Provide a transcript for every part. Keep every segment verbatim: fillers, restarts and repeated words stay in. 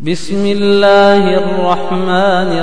بسم الله الرحمن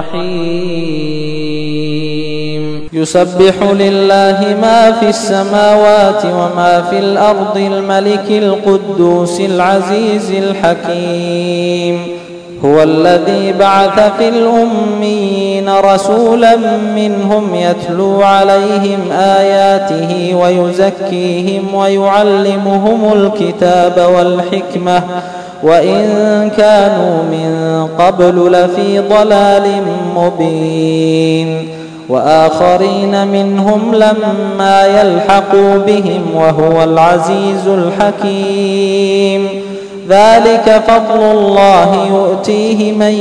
الرحيم يسبح لله ما في السماوات وما في الأرض الملك القدوس العزيز الحكيم هو الذي بعث في الأميين رسولا منهم يتلو عليهم آياته ويزكيهم ويعلمهم الكتاب والحكمة وإن كانوا من قبل لفي ضلال مبين وآخرين منهم لما يلحقوا بهم وهو العزيز الحكيم ذلك فضل الله يؤتيه من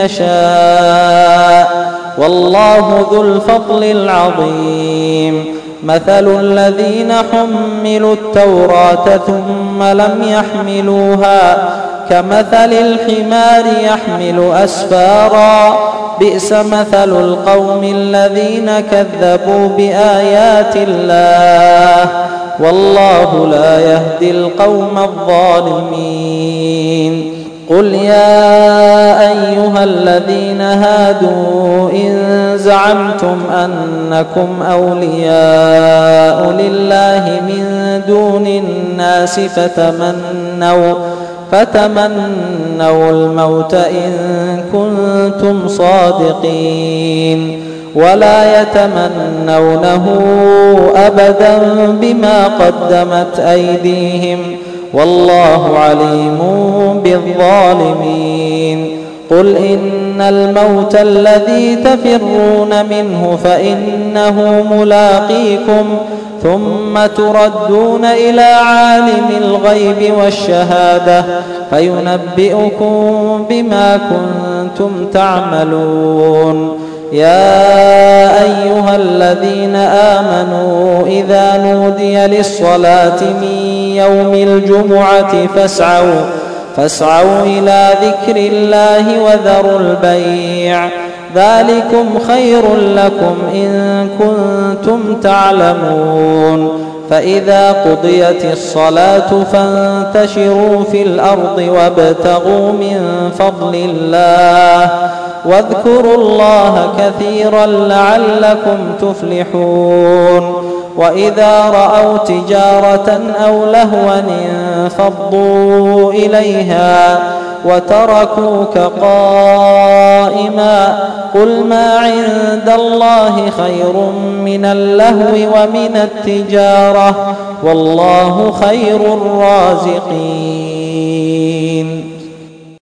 يشاء والله ذو الفضل العظيم مثل الذين حملوا التوراة ثم لم يحملوها كمثل الحمار يحمل أسفارا بئس مثل القوم الذين كذبوا بآيات الله والله لا يهدي القوم الظالمين قل يا أيها الذين هادوا إن زعمتم أنكم أولياء لله من دون الناس فتمنوا فتمنوا الموت إن كنتم صادقين ولا يتمنونه أبدا بما قدمت أيديهم والله عليم بالظالمين قل إن الموت الذي تفرون منه فإنه ملاقيكم ثم تردون إلى عالم الغيب والشهادة فينبئكم بما كنتم تعملون يا أيها الذين آمنوا إذا نودي للصلاة من يوم الجمعة فاسعوا فاسعوا إلى ذكر الله وذروا البيع ذلكم خير لكم إن كنتم تعلمون فإذا قضيت الصلاة فانتشروا في الأرض وابتغوا من فضل الله واذكروا الله كثيرا لعلكم تفلحون وإذا رأوا تجارة أو لهوا انفضوا إليها وتركوك قائما قل ما عند الله خير من اللهو ومن التجارة والله خير الرازقين